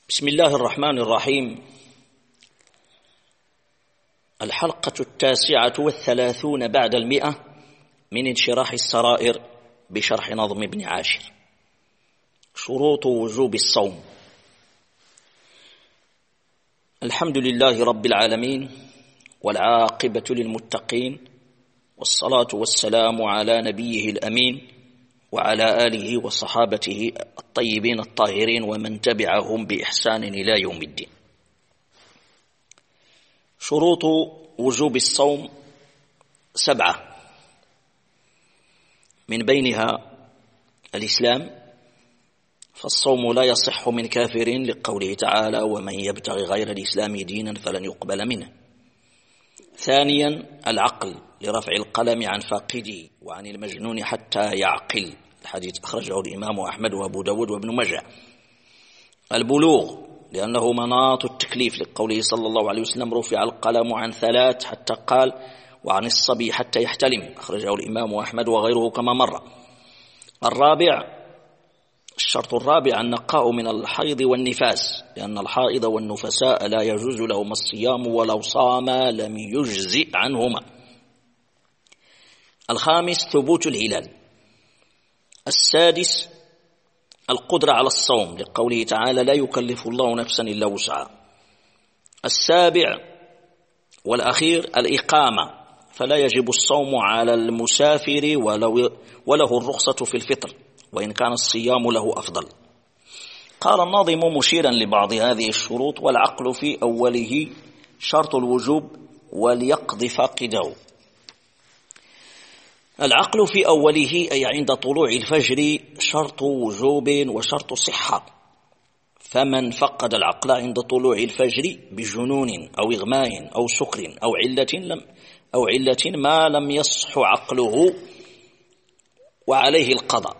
بسم الله الرحمن الرحيم. الحلقة 39 بعد 100 من انشراح السرائر بشرح نظم ابن عاشر. شروط وجوب الصوم. الحمد لله رب العالمين، والعاقبة للمتقين، والصلاة والسلام على نبيه الأمين وعلى آله وصحابته الطيبين الطاهرين ومن تبعهم بإحسان إلى يوم الدين. شروط وجوب الصوم 7، من بينها الإسلام، فالصوم لا يصح من كافر لقوله تعالى: ومن يبتغي غير الإسلام دينا فلن يقبل منه. ثانيا العقل، لرفع القلم عن فاقده وعن المجنون حتى يعقل، الحديث أخرجه الإمام أحمد وأبو داود وابن ماجه. البلوغ، لأنه مناط التكليف لقوله صلى الله عليه وسلم: رفع القلم عن 3 حتى قال: وعن الصبي حتى يحتلم، أخرجه الإمام أحمد وغيره كما مر. الشرط الرابع النقاء من الحيض والنفاس، لأن الحائض والنفساء لا يجوز لهما الصيام ولو صاما لم يجزئ عنهما. الخامس ثبوت الهلال. السادس القدرة على الصوم، لقوله تعالى: لا يكلف الله نفسا إلا وسعها. السابع والأخير الإقامة، فلا يجب الصوم على المسافر وله الرخصة في الفطر، وإن كان الصيام له أفضل. قال الناظم مشيرا لبعض هذه الشروط: والعقل في أوله شرط الوجوب وليقض فاقده. العقل في أوله أي عند طلوع الفجر شرط وجوب وشرط صحة، فمن فقد العقل عند طلوع الفجر بجنون أو إغماء أو سكر أو علة ما لم يصح عقله وعليه القضاء.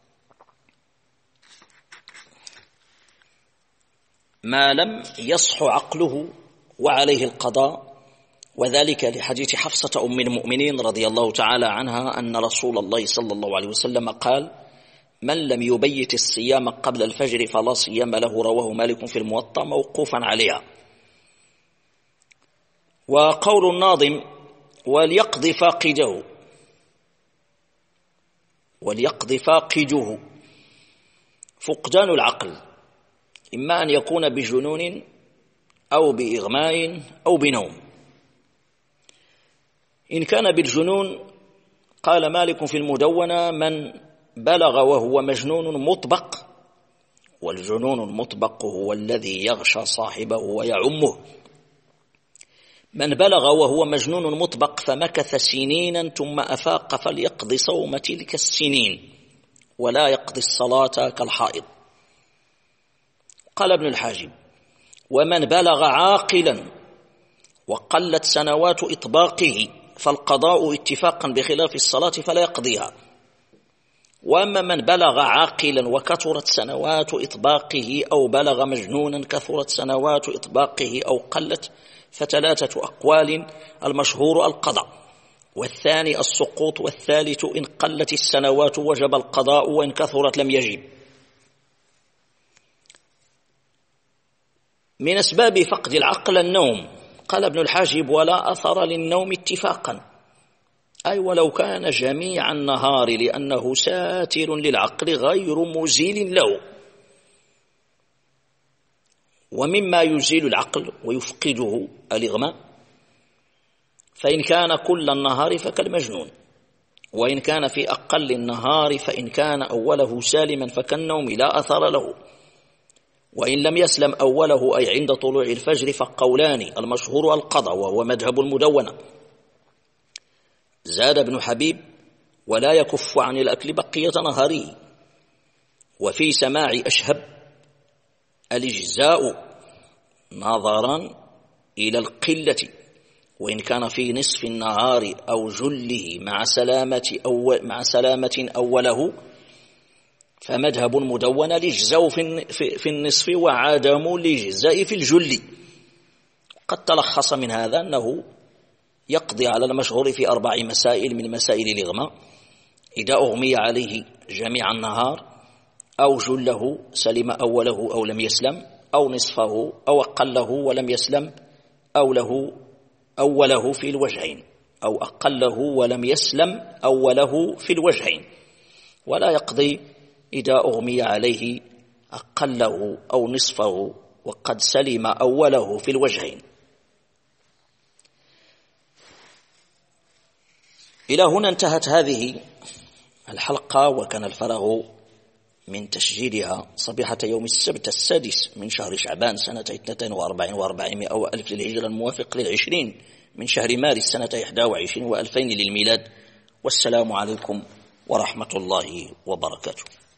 ما لم يصح عقله وعليه القضاء، وذلك لحديث حفصة أم المؤمنين رضي الله تعالى عنها أن رسول الله صلى الله عليه وسلم قال: من لم يبيت الصيام قبل الفجر فلا صيام له، رواه مالك في الموطأ موقوفا عليها. وقول الناظم: وليقض فاقده، فقدان العقل إما أن يكون بجنون أو بإغماء أو بنوم. إن كان بالجنون قال مالك في المدونة: من بلغ وهو مجنون مطبق، والجنون المطبق هو الذي يغشى صاحبه ويعمه. من بلغ وهو مجنون مطبق فمكث سنينا ثم أفاق فليقضي صوم تلك السنين ولا يقضي الصلاة كالحائض. قال ابن الحاجب: ومن بلغ عاقلا وقلت سنوات إطباقه فالقضاء اتفاقا بخلاف الصلاة فلا يقضيها. وأما من بلغ عاقلا وكثرت سنوات إطباقه أو بلغ مجنونا كثرت سنوات إطباقه أو قلت ف3 أقوال: المشهور القضاء، والثاني السقوط، والثالث إن قلت السنوات وجب القضاء وإن كثرت لم يجب. من أسباب فقد العقل النوم. قال ابن الحاجب: ولا أثر للنوم اتفاقا، أي ولو كان جميع النهار، لأنه ساتر للعقل غير مزيل له. ومما يزيل العقل ويفقده الإغماء، فإن كان كل النهار فكالمجنون، وإن كان في أقل النهار فإن كان أوله سالما فكالنوم لا أثر له، وإن لم يسلم أوله أي عند طلوع الفجر فقولان: المشهور القضاء وهو مذهب المدونة. زاد ابن حبيب: ولا يكف عن الأكل بقية نهاره. وفي سماع أشهب الإجزاء نظرا إلى القلة، وإن كان في نصف النهار أو جله مع سلامة أوله فمذهب المدونة الإجزاء في النصف وعدم الإجزاء في الجل. قد تلخص من هذا أنه يقضي على المشهور في 4 مسائل من مسائل الإغماء: إذا أغمي عليه جميع النهار أو جله سلم أوله أو لم يسلم، أو نصفه أو أقله ولم يسلم أوله في الوجهين، أو أقله ولم يسلم أوله في الوجهين، ولا يقضي إذا أغمي عليه أقله أو نصفه وقد سلم أوله في الوجهين. إلى هنا انتهت هذه الحلقة، وكان الفراغ من تسجيلها صبيحة يوم السبت 6 من شهر شعبان سنة 42 و400 وألف للهجرة، الموافق 20 من شهر مارس سنة 21 و2000 للميلاد. والسلام عليكم ورحمة الله وبركاته.